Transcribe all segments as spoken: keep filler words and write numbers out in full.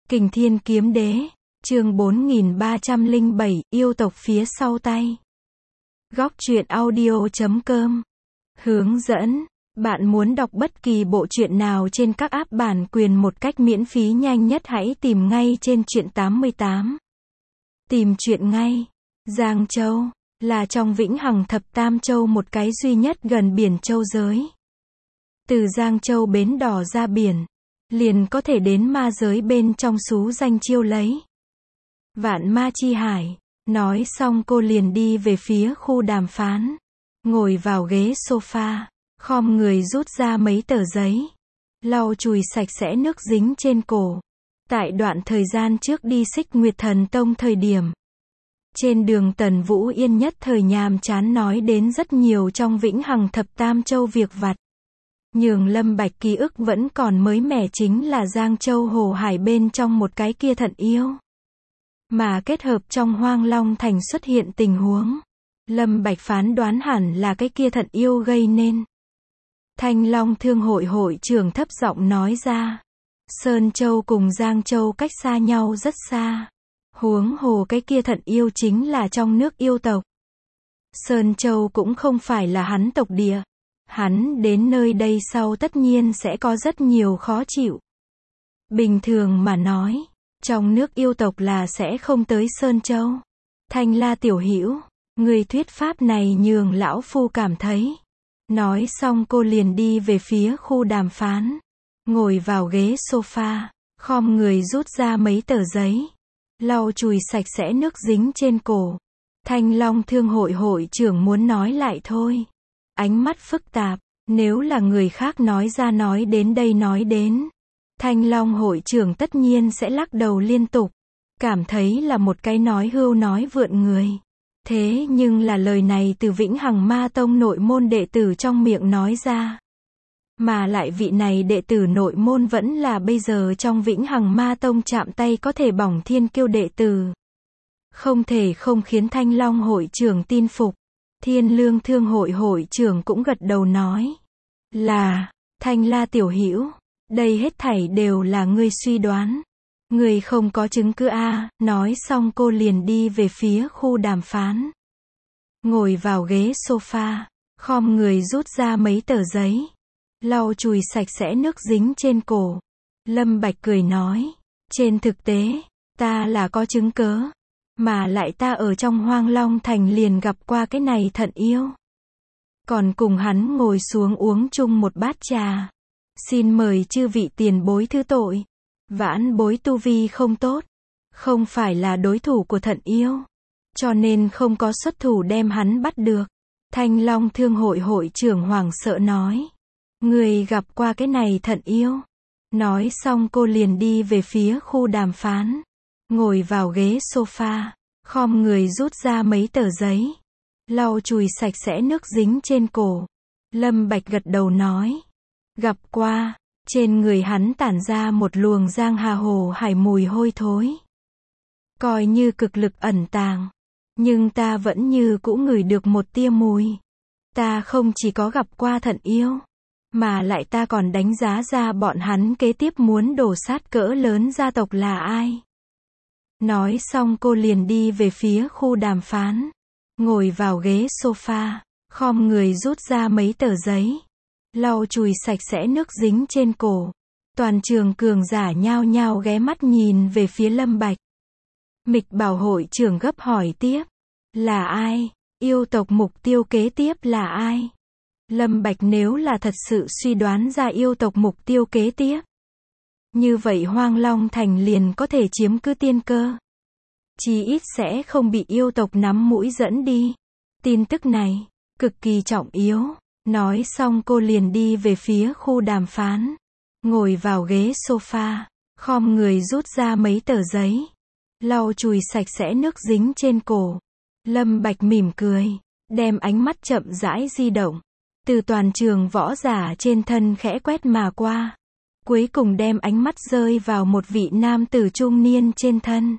Kình Thiên Kiếm Đế, chương bốn nghìn ba trăm lẻ bảy, yêu tộc phía sau tay. Góc truyện audio chấm com. Hướng dẫn, bạn muốn đọc bất kỳ bộ truyện nào trên các app bản quyền một cách miễn phí nhanh nhất hãy tìm ngay trên truyện tám mươi tám. Tìm truyện ngay. Giang Châu, là trong Vĩnh Hằng Thập Tam Châu một cái duy nhất gần biển châu giới. Từ Giang Châu bến đỏ ra biển, liền có thể đến ma giới bên trong xú danh Chiêu Lấy. Vạn Ma Chi Hải. Nói xong cô liền đi về phía khu đàm phán. Ngồi vào ghế sofa, khom người rút ra mấy tờ giấy, lau chùi sạch sẽ nước dính trên cổ. Tại đoạn thời gian trước đi Xích Nguyệt Thần Tông thời điểm, trên đường Tần Vũ Yên nhất thời nhàm chán nói đến rất nhiều trong Vĩnh Hằng Thập Tam Châu việc vặt. Nhường Lâm Bạch ký ức vẫn còn mới mẻ chính là Giang Châu Hồ Hải bên trong một cái kia thận yêu. Mà kết hợp trong Hoang Long Thành xuất hiện tình huống, Lâm Bạch phán đoán hẳn là cái kia thận yêu gây nên. Thanh Long Thương hội hội trưởng thấp giọng nói ra, Sơn Châu cùng Giang Châu cách xa nhau rất xa. Huống hồ cái kia thận yêu chính là trong nước yêu tộc. Sơn Châu cũng không phải là hắn tộc địa. Hắn đến nơi đây sau tất nhiên sẽ có rất nhiều khó chịu. Bình thường mà nói, trong nước yêu tộc là sẽ không tới Sơn Châu. Thanh La tiểu hữu, người thuyết pháp này nhường lão phu cảm thấy. Nói xong cô liền đi về phía khu đàm phán. Ngồi vào ghế sofa, khom người rút ra mấy tờ giấy, lau chùi sạch sẽ nước dính trên cổ. Thanh Long Thương hội hội trưởng muốn nói lại thôi. Ánh mắt phức tạp, nếu là người khác nói ra nói đến đây nói đến, Thanh Long hội trưởng tất nhiên sẽ lắc đầu liên tục, cảm thấy là một cái nói hưu nói vượn người. Thế nhưng là lời này từ Vĩnh Hằng Ma Tông nội môn đệ tử trong miệng nói ra. Mà lại vị này đệ tử nội môn vẫn là bây giờ trong Vĩnh Hằng Ma Tông chạm tay có thể bỏng thiên kiêu đệ tử. Không thể không khiến Thanh Long hội trưởng tin phục. Thiên Lương Thương hội hội trưởng cũng gật đầu nói là, Thanh La tiểu hữu, đây hết thảy đều là ngươi suy đoán. Ngươi không có chứng cứ a. À. Nói xong cô liền đi về phía khu đàm phán. Ngồi vào ghế sofa, khom người rút ra mấy tờ giấy, lau chùi sạch sẽ nước dính trên cổ. Lâm Bạch cười nói, trên thực tế, ta là có chứng cớ. Mà lại ta ở trong Hoang Long Thành liền gặp qua cái này thận yêu. Còn cùng hắn ngồi xuống uống chung một bát trà. Xin mời chư vị tiền bối thứ tội. Vãn bối tu vi không tốt, không phải là đối thủ của thận yêu, cho nên không có xuất thủ đem hắn bắt được. Thanh Long Thương hội hội trưởng hoảng sợ nói, người gặp qua cái này thận yêu. Nói xong cô liền đi về phía khu đàm phán. Ngồi vào ghế sofa, khom người rút ra mấy tờ giấy, lau chùi sạch sẽ nước dính trên cổ. Lâm Bạch gật đầu nói, gặp qua. Trên người hắn tản ra một luồng giang hà hồ hải mùi hôi thối, coi như cực lực ẩn tàng, nhưng ta vẫn như cũ ngửi được một tia mùi. Ta không chỉ có gặp qua thận yêu, mà lại ta còn đánh giá ra bọn hắn kế tiếp muốn đổ sát cỡ lớn gia tộc là ai. Nói xong cô liền đi về phía khu đàm phán. Ngồi vào ghế sofa, khom người rút ra mấy tờ giấy, lau chùi sạch sẽ nước dính trên cổ. Toàn trường cường giả nhao nhao ghé mắt nhìn về phía Lâm Bạch. Mịch Bảo hội trưởng gấp hỏi tiếp, là ai? Yêu tộc mục tiêu kế tiếp là ai? Lâm Bạch nếu là thật sự suy đoán ra yêu tộc mục tiêu kế tiếp, như vậy Hoang Long Thành liền có thể chiếm cứ tiên cơ. Chí ít sẽ không bị yêu tộc nắm mũi dẫn đi. Tin tức này, cực kỳ trọng yếu. Nói xong cô liền đi về phía khu đàm phán. Ngồi vào ghế sofa, khom người rút ra mấy tờ giấy, lau chùi sạch sẽ nước dính trên cổ. Lâm Bạch mỉm cười, đem ánh mắt chậm rãi di động, từ toàn trường võ giả trên thân khẽ quét mà qua. Cuối cùng đem ánh mắt rơi vào một vị nam tử trung niên trên thân.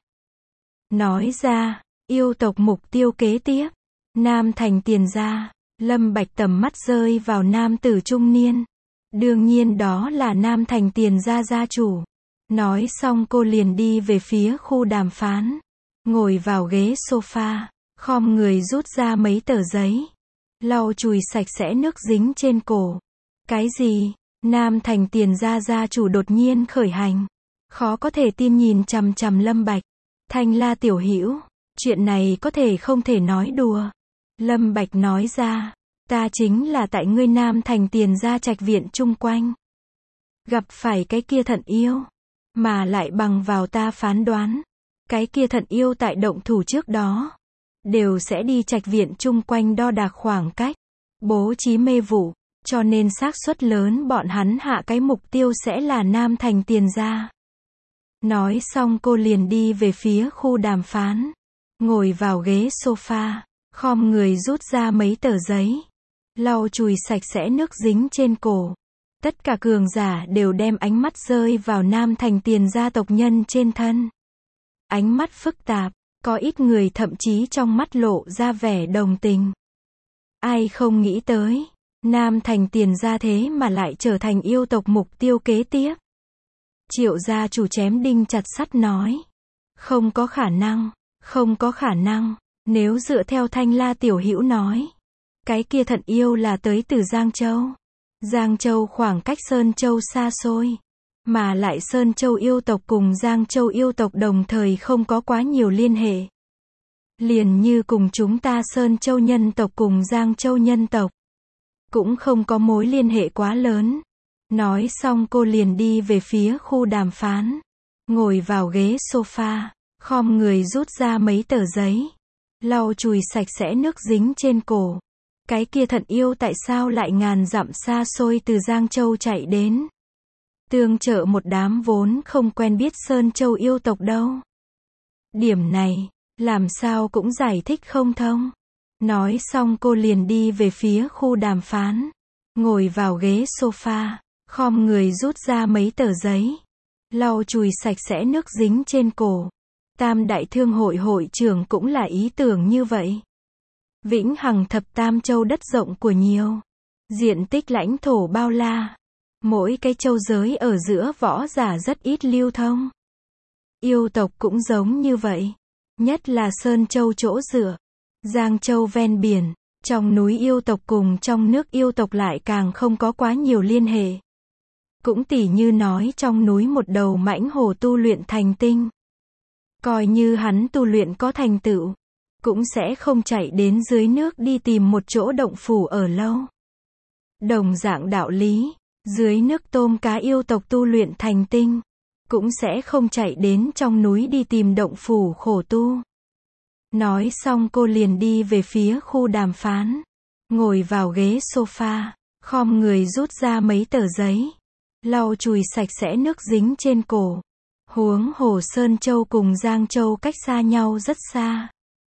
Nói ra, yêu tộc mục tiêu kế tiếp, Nam Thành Tiền gia. Lâm Bạch tầm mắt rơi vào nam tử trung niên. Đương nhiên đó là Nam Thành Tiền gia gia chủ. Nói xong cô liền đi về phía khu đàm phán. Ngồi vào ghế sofa, khom người rút ra mấy tờ giấy. Lau chùi sạch sẽ nước dính trên cổ. Cái gì? Nam Thành Tiền gia gia chủ đột nhiên khởi hành. Khó có thể tin nhìn chằm chằm Lâm Bạch. Thanh La tiểu hữu, chuyện này có thể không thể nói đùa. Lâm Bạch nói ra, ta chính là tại ngươi Nam Thành Tiền gia trạch viện chung quanh. Gặp phải cái kia thận yêu. Mà lại bằng vào ta phán đoán. Cái kia thận yêu tại động thủ trước đó. Đều sẽ đi trạch viện chung quanh đo đạc khoảng cách. Bố trí mê vụ. Cho nên xác suất lớn bọn hắn hạ cái mục tiêu sẽ là Nam Thành Tiền gia. Nói xong cô liền đi về phía khu đàm phán. Ngồi vào ghế sofa. Khom người rút ra mấy tờ giấy. Lau chùi sạch sẽ nước dính trên cổ. Tất cả cường giả đều đem ánh mắt rơi vào Nam Thành Tiền gia tộc nhân trên thân. Ánh mắt phức tạp, có ít người thậm chí trong mắt lộ ra vẻ đồng tình. Ai không nghĩ tới, Nam Thành Tiền gia thế mà lại trở thành yêu tộc mục tiêu kế tiếp. Triệu gia chủ chém đinh chặt sắt nói. Không có khả năng, không có khả năng, nếu dựa theo Thanh La tiểu hữu nói. Cái kia thận yêu là tới từ Giang Châu. Giang Châu khoảng cách Sơn Châu xa xôi. Mà lại Sơn Châu yêu tộc cùng Giang Châu yêu tộc đồng thời không có quá nhiều liên hệ. Liền như cùng chúng ta Sơn Châu nhân tộc cùng Giang Châu nhân tộc. Cũng không có mối liên hệ quá lớn. Nói xong cô liền đi về phía khu đàm phán. Ngồi vào ghế sofa. Khom người rút ra mấy tờ giấy. Lau chùi sạch sẽ nước dính trên cổ. Cái kia thận yêu tại sao lại ngàn dặm xa xôi từ Giang Châu chạy đến. Tương trợ một đám vốn không quen biết Sơn Châu yêu tộc đâu. Điểm này, làm sao cũng giải thích không thông. Nói xong cô liền đi về phía khu đàm phán. Ngồi vào ghế sofa. Khom người rút ra mấy tờ giấy. Lau chùi sạch sẽ nước dính trên cổ. Tam đại thương hội hội trưởng cũng là ý tưởng như vậy. Vĩnh Hằng thập tam châu đất rộng của nhiều. Diện tích lãnh thổ bao la. Mỗi cái châu giới ở giữa võ giả rất ít lưu thông. Yêu tộc cũng giống như vậy. Nhất là Sơn Châu chỗ dựa. Giang Châu ven biển. Trong núi yêu tộc cùng trong nước yêu tộc lại càng không có quá nhiều liên hệ. Cũng tỉ như nói trong núi một đầu mãnh hổ tu luyện thành tinh. Coi như hắn tu luyện có thành tựu. Cũng sẽ không chạy đến dưới nước đi tìm một chỗ động phủ ở lâu. Đồng dạng đạo lý, dưới nước tôm cá yêu tộc tu luyện thành tinh, cũng sẽ không chạy đến trong núi đi tìm động phủ khổ tu. Nói xong cô liền đi về phía khu đàm phán. Ngồi vào ghế sofa, khom người rút ra mấy tờ giấy. Lau chùi sạch sẽ nước dính trên cổ. Huống hồ Sơn Châu cùng Giang Châu cách xa nhau rất xa.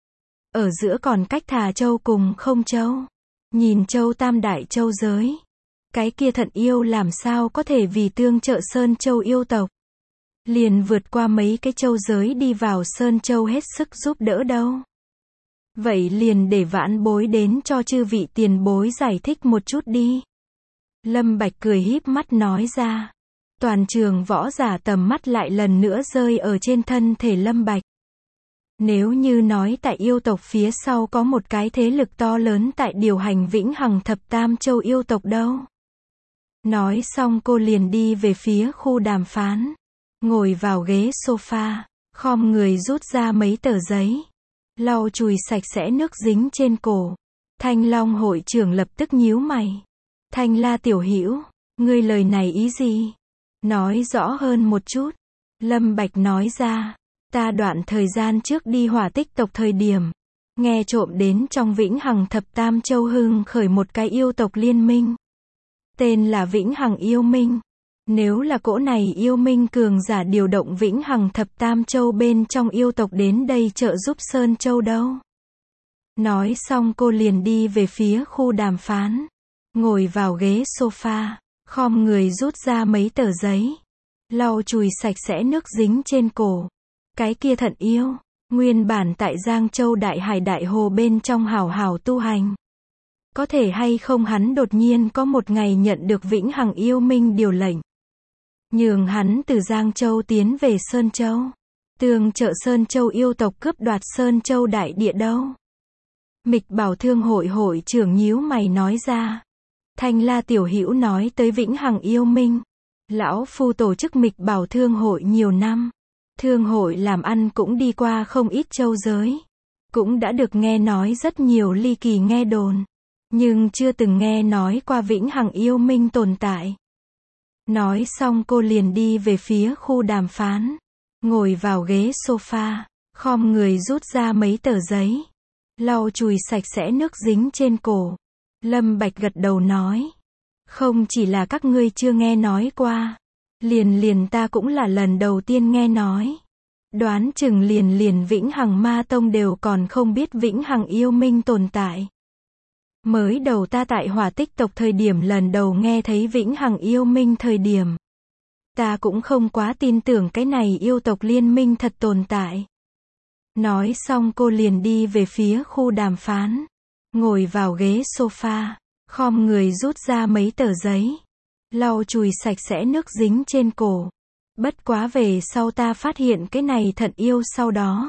Ở giữa còn cách Thà Châu cùng Không Châu. Nhìn Châu Tam Đại Châu giới. Cái kia thận yêu làm sao có thể vì tương trợ Sơn Châu yêu tộc. Liền vượt qua mấy cái châu giới đi vào Sơn Châu hết sức giúp đỡ đâu. Vậy liền để vãn bối đến cho chư vị tiền bối giải thích một chút đi. Lâm Bạch cười híp mắt nói ra. Toàn trường võ giả tầm mắt lại lần nữa rơi ở trên thân thể Lâm Bạch. Nếu như nói tại yêu tộc phía sau có một cái thế lực to lớn tại điều hành Vĩnh Hằng thập tam châu yêu tộc đâu. Nói xong cô liền đi về phía khu đàm phán. Ngồi vào ghế sofa, khom người rút ra mấy tờ giấy. Lau chùi sạch sẽ nước dính trên cổ. Thanh Long hội trưởng lập tức nhíu mày. Thanh La tiểu hữu, ngươi lời này ý gì? Nói rõ hơn một chút. Lâm Bạch nói ra. Ta đoạn thời gian trước đi Hỏa Tích tộc thời điểm, nghe trộm đến trong Vĩnh Hằng thập tam châu hưng khởi một cái yêu tộc liên minh. Tên là Vĩnh Hằng yêu minh. Nếu là cỗ này yêu minh cường giả điều động Vĩnh Hằng thập tam châu bên trong yêu tộc đến đây trợ giúp Sơn Châu đâu. Nói xong cô liền đi về phía khu đàm phán. Ngồi vào ghế sofa, khom người rút ra mấy tờ giấy. Lau chùi sạch sẽ nước dính trên cổ. Cái kia thận yêu, nguyên bản tại Giang Châu Đại Hải Đại Hồ bên trong hảo hảo tu hành. Có thể hay không hắn đột nhiên có một ngày nhận được Vĩnh Hằng yêu minh điều lệnh. nhường hắn từ Giang Châu tiến về Sơn Châu. Tương trợ Sơn Châu yêu tộc cướp đoạt Sơn Châu đại địa đâu? Mịch Bảo Thương hội hội trưởng nhíu mày nói ra. Thanh La tiểu hữu nói tới Vĩnh Hằng yêu minh. Lão phu tổ chức Mịch Bảo Thương hội nhiều năm. Thương hội làm ăn cũng đi qua không ít châu giới. Cũng đã được nghe nói rất nhiều ly kỳ nghe đồn. Nhưng chưa từng nghe nói qua Vĩnh Hằng yêu minh tồn tại. Nói xong cô liền đi về phía khu đàm phán. Ngồi vào ghế sofa, khom người rút ra mấy tờ giấy. Lau chùi sạch sẽ nước dính trên cổ. Lâm Bạch gật đầu nói. Không chỉ là các ngươi chưa nghe nói qua. Liền liền ta cũng là lần đầu tiên nghe nói. Đoán chừng liền liền Vĩnh Hằng Ma Tông đều còn không biết Vĩnh Hằng yêu minh tồn tại. Mới đầu ta tại Hỏa Tích tộc thời điểm lần đầu nghe thấy Vĩnh Hằng yêu minh thời điểm. Ta cũng không quá tin tưởng cái này yêu tộc liên minh thật tồn tại. Nói xong cô liền đi về phía khu đàm phán. Ngồi vào ghế sofa, khom người rút ra mấy tờ giấy. Lau chùi sạch sẽ nước dính trên cổ. Bất quá về sau ta phát hiện cái này thật yêu sau đó.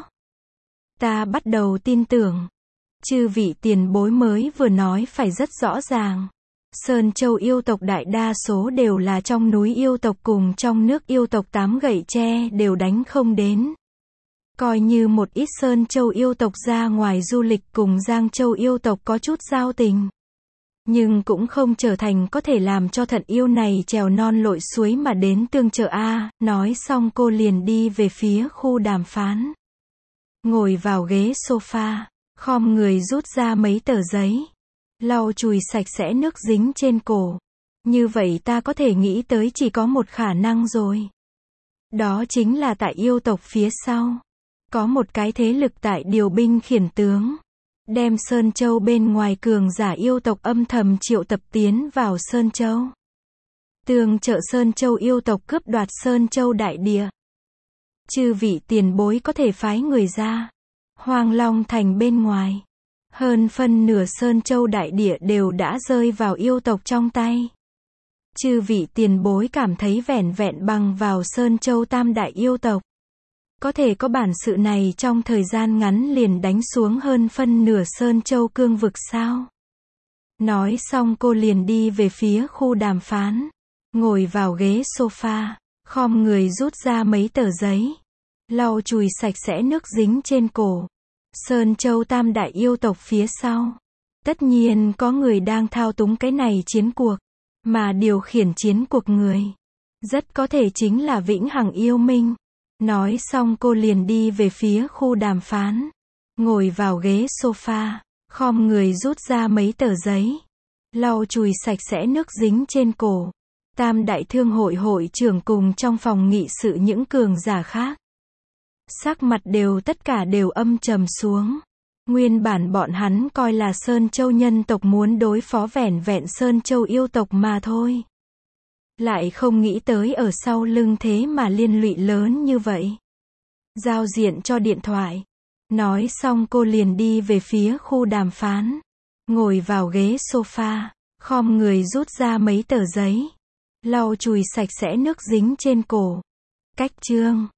Ta bắt đầu tin tưởng. Chư vị tiền bối mới vừa nói phải rất rõ ràng. Sơn Châu yêu tộc đại đa số đều là trong núi yêu tộc cùng trong nước yêu tộc tám gậy tre đều đánh không đến. Coi như một ít Sơn Châu yêu tộc ra ngoài du lịch cùng Giang Châu yêu tộc có chút giao tình. Nhưng cũng không trở thành có thể làm cho thận yêu này trèo non lội suối mà đến tương trợ a. Nói xong cô liền đi về phía khu đàm phán. Ngồi vào ghế sofa, khom người rút ra mấy tờ giấy. Lau chùi sạch sẽ nước dính trên cổ. Như vậy ta có thể nghĩ tới chỉ có một khả năng rồi. Đó chính là tại yêu tộc phía sau. Có một cái thế lực tại điều binh khiển tướng. Đem Sơn Châu bên ngoài cường giả yêu tộc âm thầm triệu tập tiến vào Sơn Châu. Tương trợ Sơn Châu yêu tộc cướp đoạt Sơn Châu đại địa. Chư vị tiền bối có thể phái người ra. Hoang Long thành bên ngoài. Hơn phân nửa Sơn Châu đại địa đều đã rơi vào yêu tộc trong tay. Chư vị tiền bối cảm thấy vẻn vẹn bằng vào Sơn Châu tam đại yêu tộc. Có thể có bản sự này trong thời gian ngắn liền đánh xuống hơn phân nửa Sơn Châu cương vực sao? Nói xong cô liền đi về phía khu đàm phán. Ngồi vào ghế sofa, khom người rút ra mấy tờ giấy. Lau chùi sạch sẽ nước dính trên cổ. Sơn Châu tam đại yêu tộc phía sau. Tất nhiên có người đang thao túng cái này chiến cuộc. Mà điều khiển chiến cuộc người. Rất có thể chính là Vĩnh Hằng yêu minh. Nói xong cô liền đi về phía khu đàm phán. Ngồi vào ghế sofa, khom người rút ra mấy tờ giấy. Lau chùi sạch sẽ nước dính trên cổ. Tam đại thương hội hội trưởng cùng trong phòng nghị sự những cường giả khác. Sắc mặt đều tất cả đều âm trầm xuống. Nguyên bản bọn hắn coi là Sơn Châu nhân tộc muốn đối phó vẻn vẹn Sơn Châu yêu tộc mà thôi. Lại không nghĩ tới ở sau lưng thế mà liên lụy lớn như vậy. Giao diện cho điện thoại. Nói xong cô liền đi về phía khu đàm phán. Ngồi vào ghế sofa, khom người rút ra mấy tờ giấy. Lau chùi sạch sẽ nước dính trên cổ. Cách chương